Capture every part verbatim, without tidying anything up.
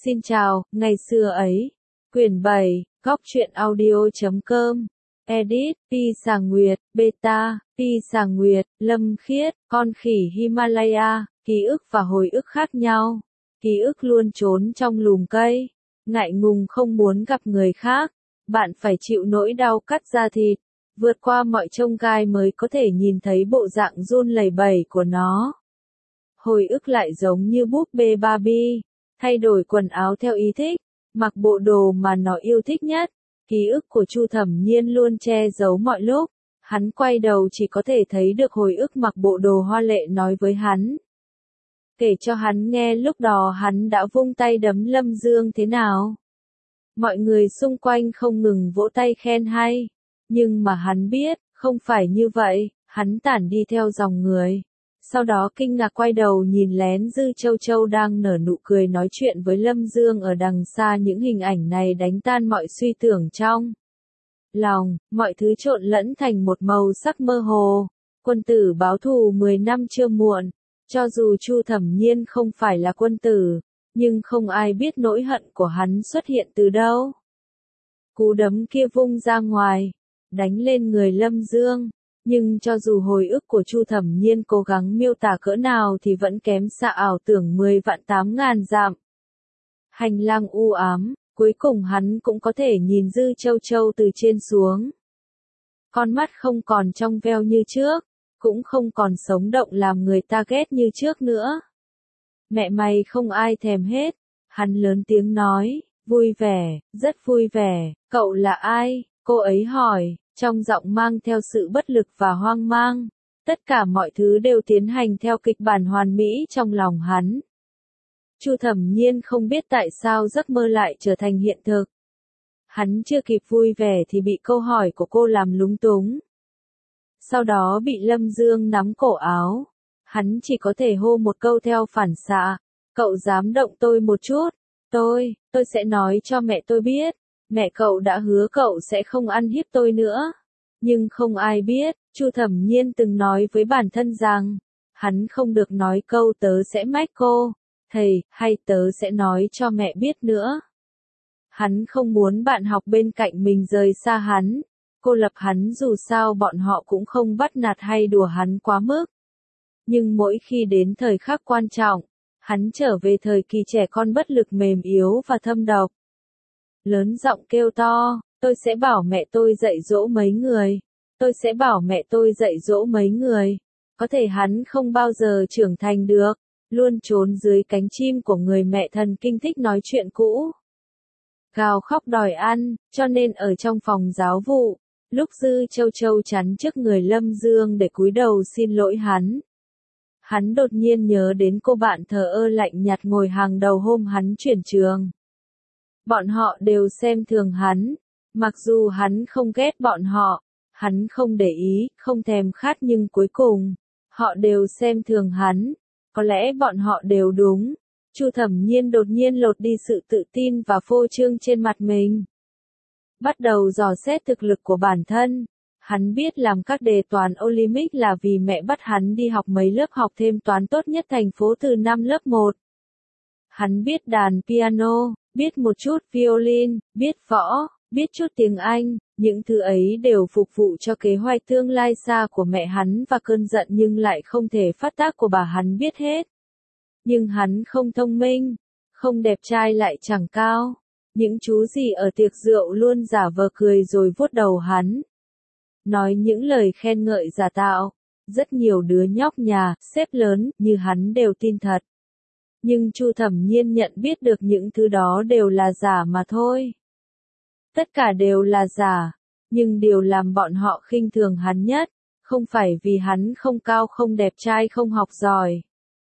Xin chào, ngày xưa ấy. Quyển bảy, góc truyện audio chấm com. Edit, Pi Sàng Nguyệt, Beta, Pi Sàng Nguyệt, Lâm Khiết, con khỉ Himalaya, ký ức và hồi ức khác nhau. Ký ức luôn trốn trong lùm cây, ngại ngùng không muốn gặp người khác. Bạn phải chịu nỗi đau cắt da thịt, vượt qua mọi chông gai mới có thể nhìn thấy bộ dạng run lẩy bẩy của nó. Hồi ức lại giống như búp bê Barbie, thay đổi quần áo theo ý thích, mặc bộ đồ mà nó yêu thích nhất. Ký ức của Chu Thẩm Nhiên luôn che giấu mọi lúc, hắn quay đầu chỉ có thể thấy được hồi ức mặc bộ đồ hoa lệ nói với hắn. Kể cho hắn nghe lúc đó hắn đã vung tay đấm Lâm Dương thế nào. Mọi người xung quanh không ngừng vỗ tay khen hay, nhưng mà hắn biết, không phải như vậy, hắn tản đi theo dòng người. Sau đó kinh ngạc quay đầu nhìn lén Dư Châu Châu đang nở nụ cười nói chuyện với Lâm Dương ở đằng xa. Những hình ảnh này đánh tan mọi suy tưởng trong lòng, mọi thứ trộn lẫn thành một màu sắc mơ hồ. Quân tử báo thù mười năm chưa muộn, cho dù Chu Thẩm Nhiên không phải là quân tử, nhưng không ai biết nỗi hận của hắn xuất hiện từ đâu. Cú đấm kia vung ra ngoài, đánh lên người Lâm Dương. Nhưng cho dù hồi ức của Chu Thẩm Nhiên cố gắng miêu tả cỡ nào thì vẫn kém xa ảo tưởng mười vạn tám ngàn dặm. Hành lang u ám, cuối cùng hắn cũng có thể nhìn Dư Châu Châu từ trên xuống. Con mắt không còn trong veo như trước, cũng không còn sống động làm người ta ghét như trước nữa. Mẹ mày không ai thèm hết, hắn lớn tiếng nói, vui vẻ, rất vui vẻ, cậu là ai? Cô ấy hỏi. Trong giọng mang theo sự bất lực và hoang mang, tất cả mọi thứ đều tiến hành theo kịch bản hoàn mỹ trong lòng hắn. Chu Thẩm Nhiên không biết tại sao giấc mơ lại trở thành hiện thực. Hắn chưa kịp vui vẻ thì bị câu hỏi của cô làm lúng túng. Sau đó bị Lâm Dương nắm cổ áo. Hắn chỉ có thể hô một câu theo phản xạ, cậu dám động tôi một chút, tôi, tôi sẽ nói cho mẹ tôi biết. Mẹ cậu đã hứa cậu sẽ không ăn hiếp tôi nữa. Nhưng không ai biết, Chu Thẩm Nhiên từng nói với bản thân rằng, hắn không được nói câu tớ sẽ mách cô, thầy, hay tớ sẽ nói cho mẹ biết nữa. Hắn không muốn bạn học bên cạnh mình rời xa hắn, cô lập hắn dù sao bọn họ cũng không bắt nạt hay đùa hắn quá mức. Nhưng mỗi khi đến thời khắc quan trọng, hắn trở về thời kỳ trẻ con bất lực mềm yếu và thâm độc. Lớn giọng kêu to, tôi sẽ bảo mẹ tôi dạy dỗ mấy người, tôi sẽ bảo mẹ tôi dạy dỗ mấy người. Có thể hắn không bao giờ trưởng thành được, luôn trốn dưới cánh chim của người mẹ thần kinh thích nói chuyện cũ. Gào khóc đòi ăn, cho nên ở trong phòng giáo vụ, lúc Dư Châu Châu chắn trước người Lâm Dương để cúi đầu xin lỗi hắn. Hắn đột nhiên nhớ đến cô bạn thờ ơ lạnh nhạt ngồi hàng đầu hôm hắn chuyển trường. Bọn họ đều xem thường hắn, mặc dù hắn không ghét bọn họ, hắn không để ý, không thèm khát nhưng cuối cùng, họ đều xem thường hắn, có lẽ bọn họ đều đúng. Chu Thẩm Nhiên đột nhiên lột đi sự tự tin và phô trương trên mặt mình. Bắt đầu dò xét thực lực của bản thân, hắn biết làm các đề toán Olympic là vì mẹ bắt hắn đi học mấy lớp học thêm toán tốt nhất thành phố từ năm lớp một. Hắn biết đàn piano, biết một chút violin, biết võ, biết chút tiếng Anh, những thứ ấy đều phục vụ cho kế hoạch tương lai xa của mẹ hắn và cơn giận nhưng lại không thể phát tác của bà hắn biết hết. Nhưng hắn không thông minh, không đẹp trai lại chẳng cao. Những chú gì ở tiệc rượu luôn giả vờ cười rồi vuốt đầu hắn. Nói những lời khen ngợi giả tạo. Rất nhiều đứa nhóc nhà, sếp lớn, như hắn đều tin thật. Nhưng Chu Thẩm Nhiên nhận biết được những thứ đó đều là giả mà thôi. Tất cả đều là giả, nhưng điều làm bọn họ khinh thường hắn nhất, không phải vì hắn không cao không đẹp trai không học giỏi,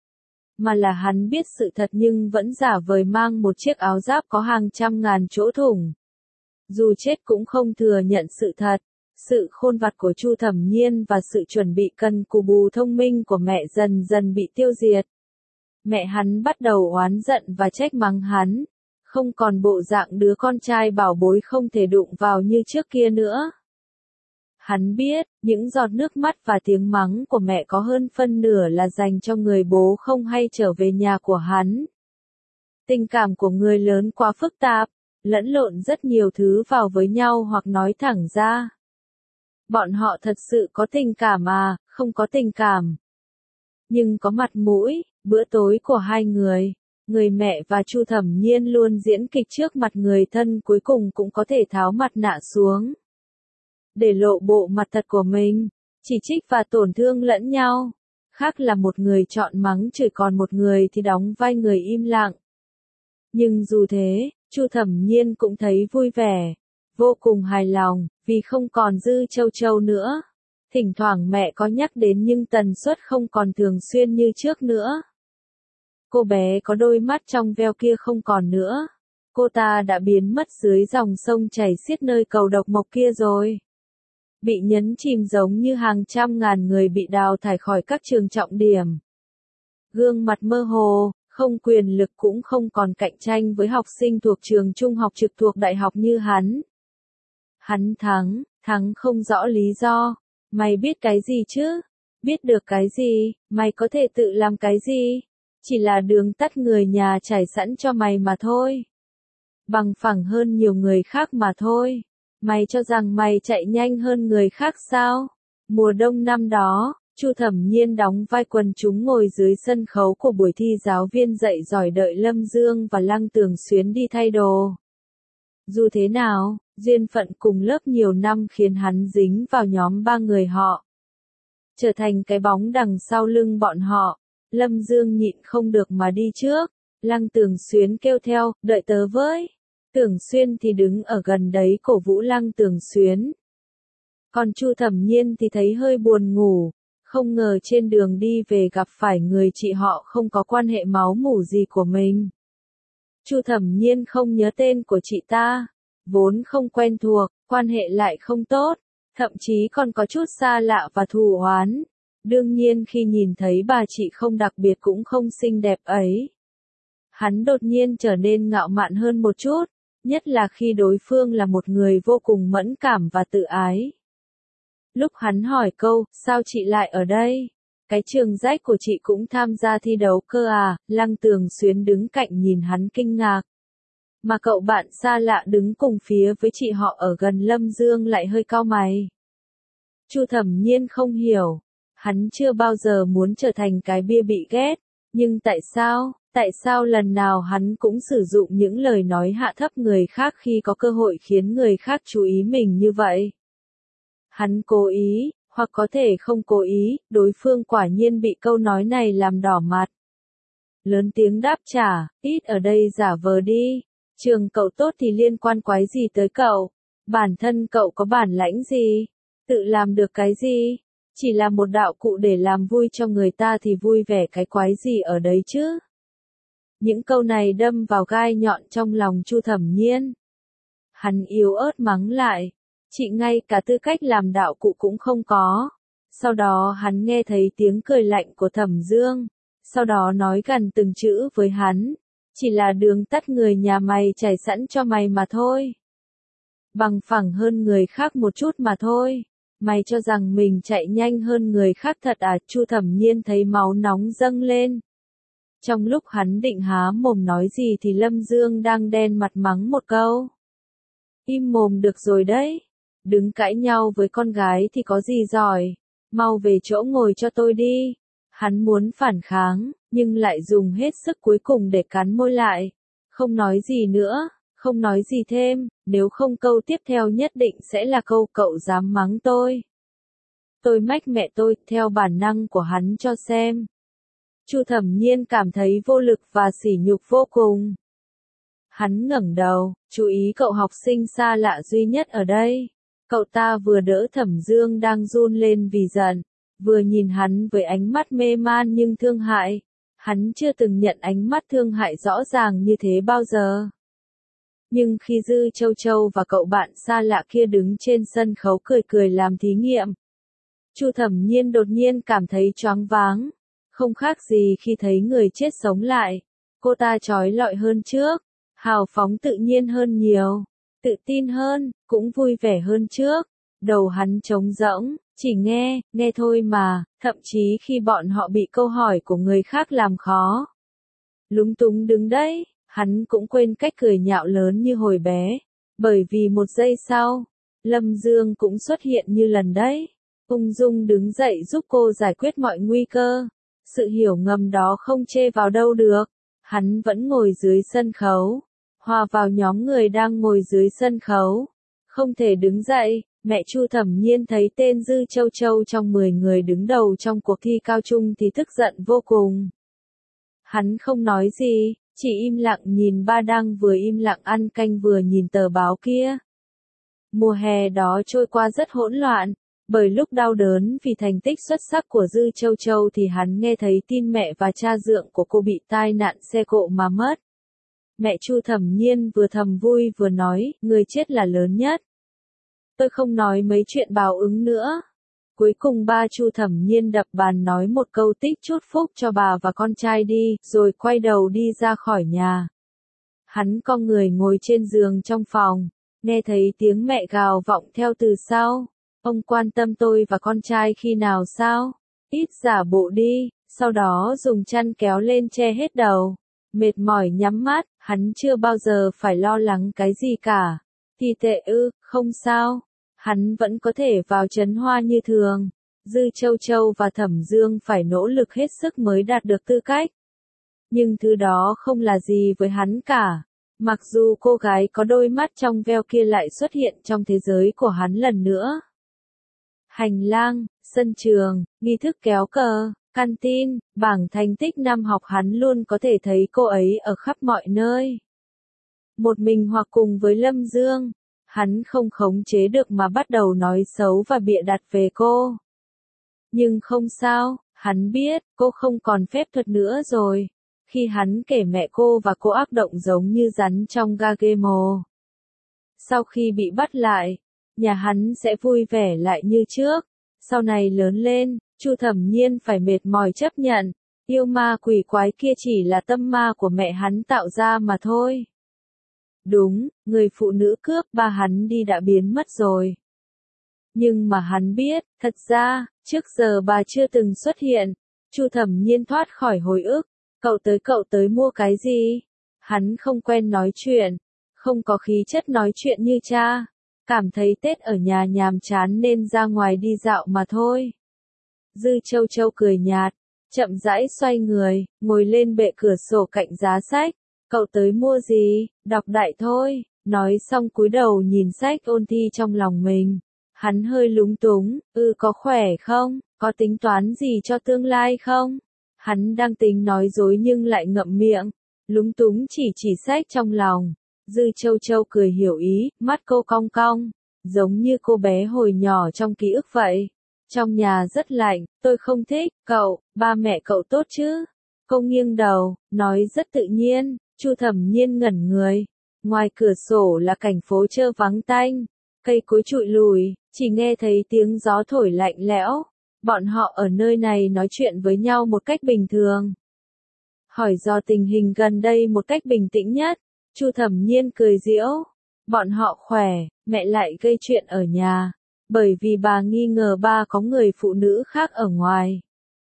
mà là hắn biết sự thật nhưng vẫn giả vời mang một chiếc áo giáp có hàng trăm ngàn chỗ thủng. Dù chết cũng không thừa nhận sự thật. Sự khôn vặt của Chu Thẩm Nhiên và sự chuẩn bị cần cù bù thông minh của mẹ dần dần bị tiêu diệt. Mẹ hắn bắt đầu oán giận và trách mắng hắn, không còn bộ dạng đứa con trai bảo bối không thể đụng vào như trước kia nữa. Hắn biết, những giọt nước mắt và tiếng mắng của mẹ có hơn phân nửa là dành cho người bố không hay trở về nhà của hắn. Tình cảm của người lớn quá phức tạp, lẫn lộn rất nhiều thứ vào với nhau hoặc nói thẳng ra. Bọn họ thật sự có tình cảm à, không có tình cảm. Nhưng có mặt mũi, bữa tối của hai người, người mẹ và Chu Thẩm Nhiên luôn diễn kịch trước mặt người thân cuối cùng cũng có thể tháo mặt nạ xuống. Để lộ bộ mặt thật của mình, chỉ trích và tổn thương lẫn nhau. Khác là một người chọn mắng chửi còn một người thì đóng vai người im lặng. Nhưng dù thế, Chu Thẩm Nhiên cũng thấy vui vẻ, vô cùng hài lòng, vì không còn Dư Châu Châu nữa. Thỉnh thoảng mẹ có nhắc đến nhưng tần suất không còn thường xuyên như trước nữa. Cô bé có đôi mắt trong veo kia không còn nữa. Cô ta đã biến mất dưới dòng sông chảy xiết nơi cầu độc mộc kia rồi. Bị nhấn chìm giống như hàng trăm ngàn người bị đào thải khỏi các trường trọng điểm. Gương mặt mơ hồ, không quyền lực cũng không còn cạnh tranh với học sinh thuộc trường trung học trực thuộc đại học như hắn. Hắn thắng, thắng không rõ lý do. Mày biết cái gì chứ? Biết được cái gì? Mày có thể tự làm cái gì? Chỉ là đường tắt người nhà trải sẵn cho mày mà thôi. Bằng phẳng hơn nhiều người khác mà thôi. Mày cho rằng mày chạy nhanh hơn người khác sao? Mùa đông năm đó, Chu Thẩm Nhiên đóng vai quần chúng ngồi dưới sân khấu của buổi thi giáo viên dạy giỏi đợi Lâm Dương và Lăng Tường Xuyến đi thay đồ. Dù thế nào, duyên phận cùng lớp nhiều năm khiến hắn dính vào nhóm ba người họ. Trở thành cái bóng đằng sau lưng bọn họ, Lâm Dương nhịn không được mà đi trước, Lăng Tường Xuyến kêu theo, đợi tớ với. Tưởng Xuyên thì đứng ở gần đấy cổ vũ Lăng Tường Xuyến. Còn Chu Thẩm Nhiên thì thấy hơi buồn ngủ, không ngờ trên đường đi về gặp phải người chị họ không có quan hệ máu mủ gì của mình. Chu Thẩm Nhiên không nhớ tên của chị ta, vốn không quen thuộc, quan hệ lại không tốt, thậm chí còn có chút xa lạ và thù oán. Đương nhiên khi nhìn thấy bà chị không đặc biệt cũng không xinh đẹp ấy, hắn đột nhiên trở nên ngạo mạn hơn một chút, nhất là khi đối phương là một người vô cùng mẫn cảm và tự ái. Lúc hắn hỏi câu, sao chị lại ở đây? Cái trường rách của chị cũng tham gia thi đấu cơ à? Lăng Tường Xuyến đứng cạnh nhìn hắn kinh ngạc. Mà cậu bạn xa lạ đứng cùng phía với chị họ ở gần Lâm Dương lại hơi cau mày. Chu Thẩm Nhiên không hiểu. Hắn chưa bao giờ muốn trở thành cái bia bị ghét. Nhưng tại sao, tại sao lần nào hắn cũng sử dụng những lời nói hạ thấp người khác khi có cơ hội khiến người khác chú ý mình như vậy? Hắn cố ý, hoặc có thể không cố ý, đối phương quả nhiên bị câu nói này làm đỏ mặt. Lớn tiếng đáp trả, ít ở đây giả vờ đi. Trường cậu tốt thì liên quan quái gì tới cậu? Bản thân cậu có bản lãnh gì? Tự làm được cái gì? Chỉ là một đạo cụ để làm vui cho người ta thì vui vẻ cái quái gì ở đấy chứ? Những câu này đâm vào gai nhọn trong lòng Chu Thẩm Nhiên. Hắn yếu ớt mắng lại. Chị ngay cả tư cách làm đạo cụ cũng không có. Sau đó hắn nghe thấy tiếng cười lạnh của Thẩm Dương. Sau đó nói gần từng chữ với hắn. Chỉ là đường tắt người nhà mày trải sẵn cho mày mà thôi. Bằng phẳng hơn người khác một chút mà thôi. Mày cho rằng mình chạy nhanh hơn người khác thật à? Chu Thẩm Nhiên thấy máu nóng dâng lên. Trong lúc hắn định há mồm nói gì thì Lâm Dương đang đen mặt mắng một câu. Im mồm được rồi đấy. Đứng cãi nhau với con gái thì có gì giỏi. Mau về chỗ ngồi cho tôi đi. Hắn muốn phản kháng, nhưng lại dùng hết sức cuối cùng để cắn môi lại. Không nói gì nữa, không nói gì thêm, nếu không câu tiếp theo nhất định sẽ là câu cậu dám mắng tôi. Tôi mách mẹ tôi, theo bản năng của hắn cho xem. Chu Thẩm Nhiên cảm thấy vô lực và sỉ nhục vô cùng. Hắn ngẩng đầu, chú ý cậu học sinh xa lạ duy nhất ở đây. Cậu ta vừa đỡ Thẩm Dương đang run lên vì giận, vừa nhìn hắn với ánh mắt mê man nhưng thương hại. Hắn chưa từng nhận ánh mắt thương hại rõ ràng như thế bao giờ. Nhưng khi Dư Châu Châu và cậu bạn xa lạ kia đứng trên sân khấu cười cười làm thí nghiệm, Chu Thẩm Nhiên đột nhiên cảm thấy choáng váng, không khác gì khi thấy người chết sống lại. Cô ta chói lọi hơn trước, hào phóng tự nhiên hơn nhiều, tự tin hơn, cũng vui vẻ hơn trước. Đầu hắn trống rỗng, chỉ nghe, nghe thôi mà, thậm chí khi bọn họ bị câu hỏi của người khác làm khó. Lúng túng đứng đấy, Hắn cũng quên cách cười nhạo lớn như hồi bé, bởi vì một giây sau, Lâm Dương cũng xuất hiện như lần đấy, ung dung đứng dậy giúp cô giải quyết mọi nguy cơ. Sự hiểu ngầm đó không chê vào đâu được, hắn vẫn ngồi dưới sân khấu, hòa vào nhóm người đang ngồi dưới sân khấu, không thể đứng dậy. Mẹ Chu Thẩm Nhiên thấy tên Dư Châu Châu trong mười người đứng đầu trong cuộc thi cao trung thì tức giận vô cùng. Hắn không nói gì, chỉ im lặng nhìn ba đang vừa im lặng ăn canh vừa nhìn tờ báo kia. Mùa hè đó trôi qua rất hỗn loạn, bởi lúc đau đớn vì thành tích xuất sắc của Dư Châu Châu thì hắn nghe thấy tin mẹ và cha dượng của cô bị tai nạn xe cộ mà mất. Mẹ Chu Thẩm Nhiên vừa thầm vui vừa nói, người chết là lớn nhất. Tôi không nói mấy chuyện báo ứng nữa. Cuối cùng ba Chu Thẩm Nhiên đập bàn nói một câu tích chút phúc cho bà và con trai đi, rồi quay đầu đi ra khỏi nhà. Hắn cong người ngồi trên giường trong phòng, nghe thấy tiếng mẹ gào vọng theo từ sau. Ông quan tâm tôi và con trai khi nào sao? Ít giả bộ đi, sau đó dùng chăn kéo lên che hết đầu. Mệt mỏi nhắm mắt, hắn chưa bao giờ phải lo lắng cái gì cả. Thì tệ ư, không sao. Hắn vẫn có thể vào Trấn Hoa như thường. Dư Châu Châu và Thẩm Dương phải nỗ lực hết sức mới đạt được tư cách. Nhưng thứ đó không là gì với hắn cả. Mặc dù cô gái có đôi mắt trong veo kia lại xuất hiện trong thế giới của hắn lần nữa. Hành lang, sân trường, nghi thức kéo cờ, canteen, bảng thành tích năm học hắn luôn có thể thấy cô ấy ở khắp mọi nơi. Một mình hoặc cùng với Lâm Dương. Hắn không khống chế được mà bắt đầu nói xấu và bịa đặt về cô. Nhưng không sao, hắn biết, cô không còn phép thuật nữa rồi. Khi hắn kể mẹ cô và cô ác động giống như rắn trong ga game mồ. Sau khi bị bắt lại, nhà hắn sẽ vui vẻ lại như trước. Sau này lớn lên, Chu Thẩm Nhiên phải mệt mỏi chấp nhận. Yêu ma quỷ quái kia chỉ là tâm ma của mẹ hắn tạo ra mà thôi. Đúng, người phụ nữ cướp ba hắn đi đã biến mất rồi. Nhưng mà hắn biết, thật ra, trước giờ bà chưa từng xuất hiện. Chu Thẩm Nhiên thoát khỏi hồi ức. Cậu tới cậu tới mua cái gì? Hắn không quen nói chuyện, không có khí chất nói chuyện như cha. Cảm thấy Tết ở nhà nhàm chán nên ra ngoài đi dạo mà thôi. Dư Châu Châu cười nhạt, chậm rãi xoay người, ngồi lên bệ cửa sổ cạnh giá sách. Cậu tới mua gì? Đọc đại thôi. Nói xong cúi đầu nhìn sách ôn thi trong lòng mình. Hắn hơi lúng túng, ừ có khỏe không? Có tính toán gì cho tương lai không? Hắn đang tính nói dối nhưng lại ngậm miệng. Lúng túng chỉ chỉ sách trong lòng. Dư Châu Châu cười hiểu ý, mắt cô cong cong. Giống như cô bé hồi nhỏ trong ký ức vậy. Trong nhà rất lạnh, tôi không thích, cậu, ba mẹ cậu tốt chứ? Cô nghiêng đầu, nói rất tự nhiên. Chu Thẩm Nhiên ngẩn người. Ngoài cửa sổ là cảnh phố trơ vắng tanh. Cây cối trụi lùi, chỉ nghe thấy tiếng gió thổi lạnh lẽo. Bọn họ ở nơi này nói chuyện với nhau một cách bình thường. Hỏi do tình hình gần đây một cách bình tĩnh nhất. Chu Thẩm Nhiên cười giễu. Bọn họ khỏe, mẹ lại gây chuyện ở nhà. Bởi vì bà nghi ngờ ba có người phụ nữ khác ở ngoài.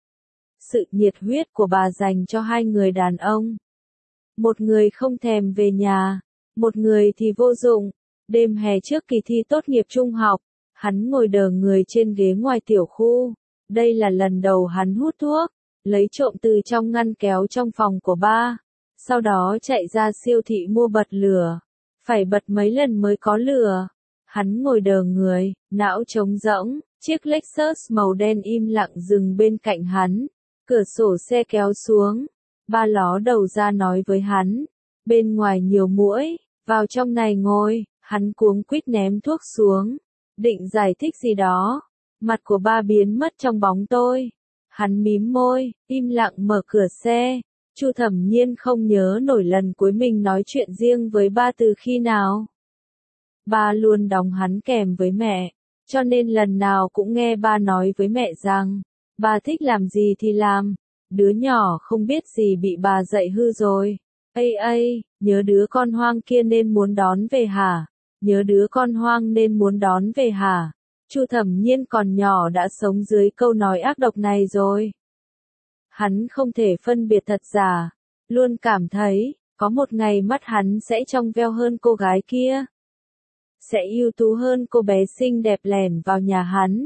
Sự nhiệt huyết của bà dành cho hai người đàn ông. Một người không thèm về nhà, một người thì vô dụng. Đêm hè trước kỳ thi tốt nghiệp trung học, hắn ngồi đờ người trên ghế ngoài tiểu khu. Đây là lần đầu hắn hút thuốc, lấy trộm từ trong ngăn kéo trong phòng của ba. Sau đó chạy ra siêu thị mua bật lửa. Phải bật mấy lần mới có lửa. Hắn ngồi đờ người, não trống rỗng, chiếc Lexus màu đen im lặng dừng bên cạnh hắn. Cửa sổ xe kéo xuống. Ba ló đầu ra nói với hắn. Bên ngoài nhiều muỗi, vào trong này ngồi. Hắn cuống quýt ném thuốc xuống. Định giải thích gì đó. Mặt của ba biến mất trong bóng tôi. Hắn mím môi, im lặng mở cửa xe. Chu Thẩm Nhiên không nhớ nổi lần cuối mình nói chuyện riêng với ba từ khi nào. Ba luôn đóng hắn kèm với mẹ, cho nên lần nào cũng nghe ba nói với mẹ rằng, ba thích làm gì thì làm. Đứa nhỏ không biết gì bị bà dạy hư rồi. Ây ây, nhớ đứa con hoang kia nên muốn đón về hả? Nhớ đứa con hoang nên muốn đón về hả? Chu Thẩm Nhiên còn nhỏ đã sống dưới câu nói ác độc này rồi. Hắn không thể phân biệt thật giả, luôn cảm thấy, Có một ngày mắt hắn sẽ trong veo hơn cô gái kia. Sẽ ưu tú hơn cô bé xinh đẹp lẻn vào nhà hắn.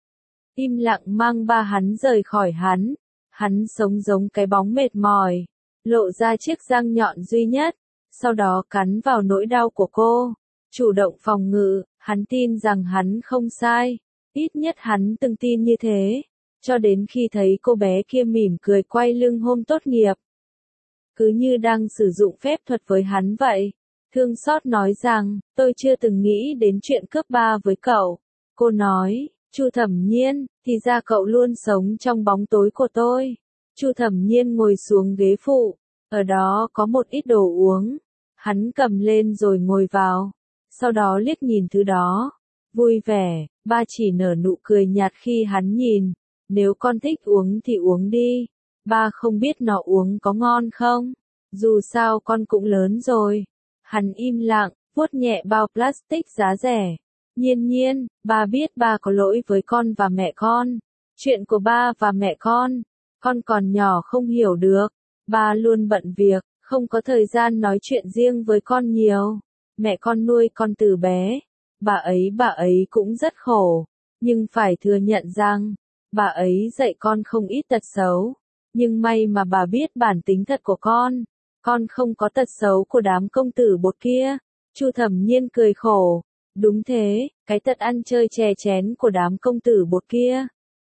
Im lặng mang ba hắn rời khỏi hắn. Hắn sống giống cái bóng mệt mỏi. Lộ ra chiếc răng nhọn duy nhất. Sau đó cắn vào nỗi đau của cô. Chủ động phòng ngự, hắn tin rằng hắn không sai. Ít nhất hắn từng tin như thế. Cho đến khi thấy cô bé kia mỉm cười quay lưng hôm tốt nghiệp. Cứ như đang sử dụng phép thuật với hắn vậy. Thương xót nói rằng, tôi chưa từng nghĩ đến chuyện cướp ba với cậu. Cô nói, Chu Thẩm Nhiên, thì ra cậu luôn sống trong bóng tối của tôi. Chu Thẩm Nhiên ngồi xuống ghế phụ. Ở đó có một ít đồ uống. Hắn cầm lên rồi ngồi vào. Sau đó liếc nhìn thứ đó. Vui vẻ, ba chỉ nở nụ cười nhạt khi hắn nhìn. Nếu con thích uống thì uống đi. Ba không biết nó uống có ngon không. Dù sao con cũng lớn rồi. Hắn im lặng, vuốt nhẹ bao plastic giá rẻ. Nhiên nhiên, ba biết ba có lỗi với con và mẹ con. Chuyện của ba và mẹ con. Con còn nhỏ không hiểu được. Ba luôn bận việc, không có thời gian nói chuyện riêng với con nhiều. Mẹ con nuôi con từ bé. Bà ấy bà ấy cũng rất khổ. Nhưng phải thừa nhận rằng, bà ấy dạy con không ít tật xấu. Nhưng may mà bà biết bản tính thật của con. Con không có tật xấu của đám công tử bột kia. Chu Thẩm Nhiên cười khổ. Đúng thế, cái tật ăn chơi chè chén của đám công tử bột kia.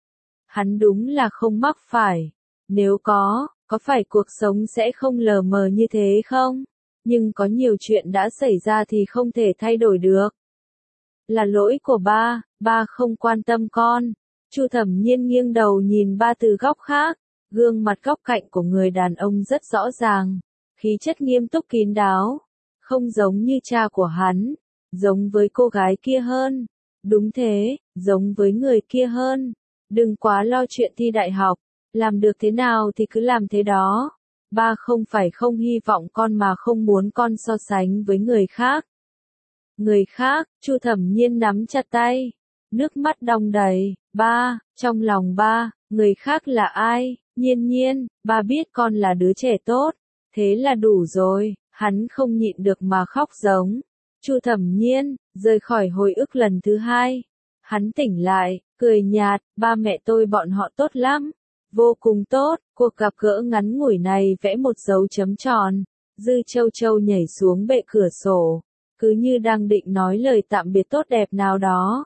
Hắn đúng là không mắc phải. Nếu có, có phải cuộc sống sẽ không lờ mờ như thế không? Nhưng có nhiều chuyện đã xảy ra thì không thể thay đổi được. Là lỗi của ba, ba không quan tâm con. Chu Thẩm Nhiên nghiêng đầu nhìn ba từ góc khác. Gương mặt góc cạnh của người đàn ông rất rõ ràng. Khí chất nghiêm túc kín đáo. Không giống như cha của hắn. Giống với cô gái kia hơn. Đúng thế, giống với người kia hơn. Đừng quá lo chuyện thi đại học. Làm được thế nào thì cứ làm thế đó. Ba không phải không hy vọng con mà không muốn con so sánh với người khác. Người khác, Chu Thẩm Nhiên nắm chặt tay. Nước mắt đong đầy. Ba, trong lòng ba, người khác là ai? Nhiên nhiên, ba biết con là đứa trẻ tốt. Thế là đủ rồi. Hắn không nhịn được mà khóc giống. Chu Thẩm Nhiên, rời khỏi hồi ức lần thứ hai. Hắn tỉnh lại, cười nhạt, ba mẹ tôi bọn họ tốt lắm. Vô cùng tốt, cuộc gặp gỡ ngắn ngủi này vẽ một dấu chấm tròn. Dư Châu Châu nhảy xuống bệ cửa sổ. Cứ như đang định nói lời tạm biệt tốt đẹp nào đó.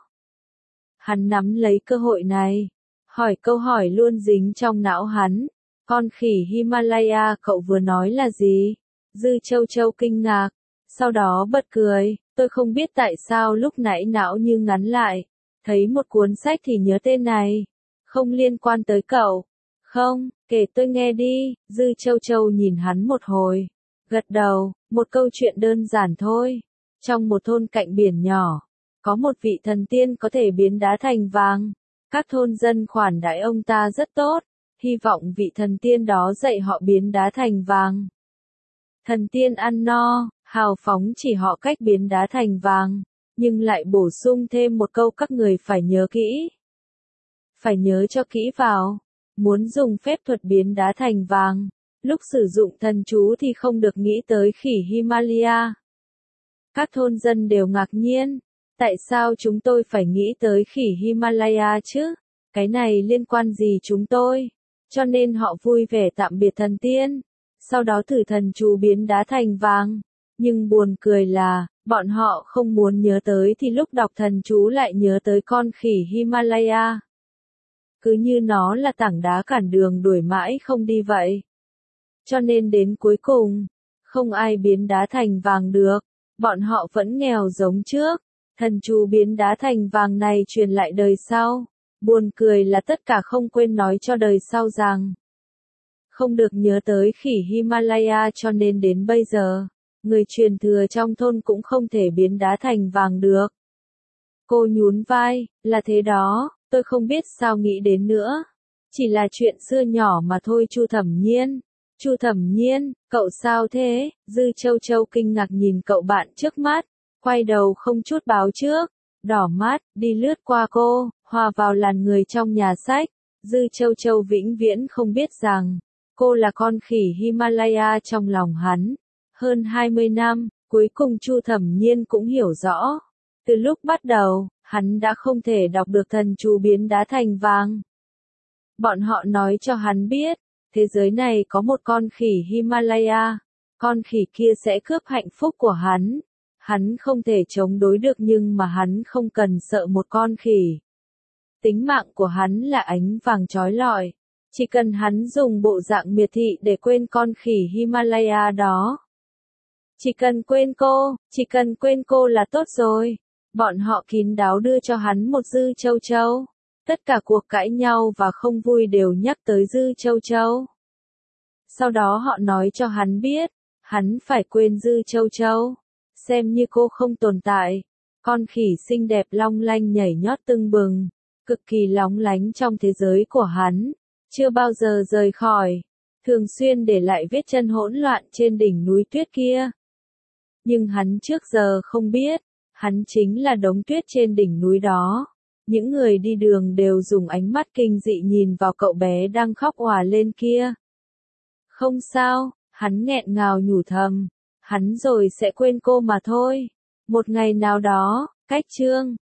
Hắn nắm lấy cơ hội này. Hỏi câu hỏi luôn dính trong não hắn. Con khỉ Himalaya cậu vừa nói là gì? Dư Châu Châu kinh ngạc. Sau đó bật cười. Tôi không biết tại sao lúc nãy não như ngắn lại. Thấy một cuốn sách thì nhớ tên này. Không liên quan tới cậu. Không, kể tôi nghe đi. Dư Châu Châu nhìn hắn một hồi. Gật đầu, một câu chuyện đơn giản thôi. Trong một thôn cạnh biển nhỏ, có một vị thần tiên có thể biến đá thành vàng. Các thôn dân khoản đãi ông ta rất tốt. Hy vọng vị thần tiên đó dạy họ biến đá thành vàng. Thần tiên ăn no, hào phóng chỉ họ cách biến đá thành vàng. Nhưng lại bổ sung thêm một câu các người phải nhớ kỹ. Phải nhớ cho kỹ vào. Muốn dùng phép thuật biến đá thành vàng. Lúc sử dụng thần chú thì không được nghĩ tới khỉ Himalaya. Các thôn dân đều ngạc nhiên. Tại sao chúng tôi phải nghĩ tới khỉ Himalaya chứ? Cái này liên quan gì chúng tôi? Cho nên họ vui vẻ tạm biệt thần tiên. Sau đó thử thần chú biến đá thành vàng. Nhưng buồn cười là, bọn họ không muốn nhớ tới thì lúc đọc thần chú lại nhớ tới con khỉ Himalaya. Cứ như nó là tảng đá cản đường đuổi mãi không đi vậy. Cho nên đến cuối cùng, không ai biến đá thành vàng được. Bọn họ vẫn nghèo giống trước. Thần chú biến đá thành vàng này truyền lại đời sau. Buồn cười là tất cả không quên nói cho đời sau rằng không được nhớ tới khỉ Himalaya, cho nên đến bây giờ, người truyền thừa trong thôn cũng không thể biến đá thành vàng được. Cô nhún vai, là thế đó, tôi không biết sao nghĩ đến nữa. Chỉ là chuyện xưa nhỏ mà thôi. Chu Thẩm Nhiên. Chu Thẩm Nhiên, cậu sao thế? Dư Châu Châu kinh ngạc nhìn cậu bạn trước mắt, quay đầu không chút báo trước, đỏ mắt, đi lướt qua cô, hòa vào làn người trong nhà sách. Dư Châu Châu vĩnh viễn không biết rằng, cô là con khỉ Himalaya trong lòng hắn. Hơn hai mươi năm, cuối cùng Chu Thẩm Nhiên cũng hiểu rõ. Từ lúc bắt đầu, hắn đã không thể đọc được thần chú biến đá thành vàng. Bọn họ nói cho hắn biết, thế giới này có một con khỉ Himalaya, con khỉ kia sẽ cướp hạnh phúc của hắn. Hắn không thể chống đối được nhưng mà hắn không cần sợ một con khỉ. Tính mạng của hắn là ánh vàng chói lọi. Chỉ cần hắn dùng bộ dạng miệt thị để quên con khỉ Himalaya đó. Chỉ cần quên cô, chỉ cần quên cô là tốt rồi. Bọn họ kín đáo đưa cho hắn một dư châu châu. Tất cả cuộc cãi nhau và không vui đều nhắc tới dư châu châu. Sau đó họ nói cho hắn biết, hắn phải quên dư châu châu. Xem như cô không tồn tại. Con khỉ xinh đẹp long lanh nhảy nhót tưng bừng, cực kỳ lóng lánh trong thế giới của hắn, chưa bao giờ rời khỏi, thường xuyên để lại vết chân hỗn loạn trên đỉnh núi tuyết kia. Nhưng hắn trước giờ không biết, hắn chính là đống tuyết trên đỉnh núi đó. Những người đi đường đều dùng ánh mắt kinh dị nhìn vào cậu bé đang khóc òa lên kia. Không sao, hắn nghẹn ngào nhủ thầm, hắn rồi sẽ quên cô mà thôi. Một ngày nào đó, cách chương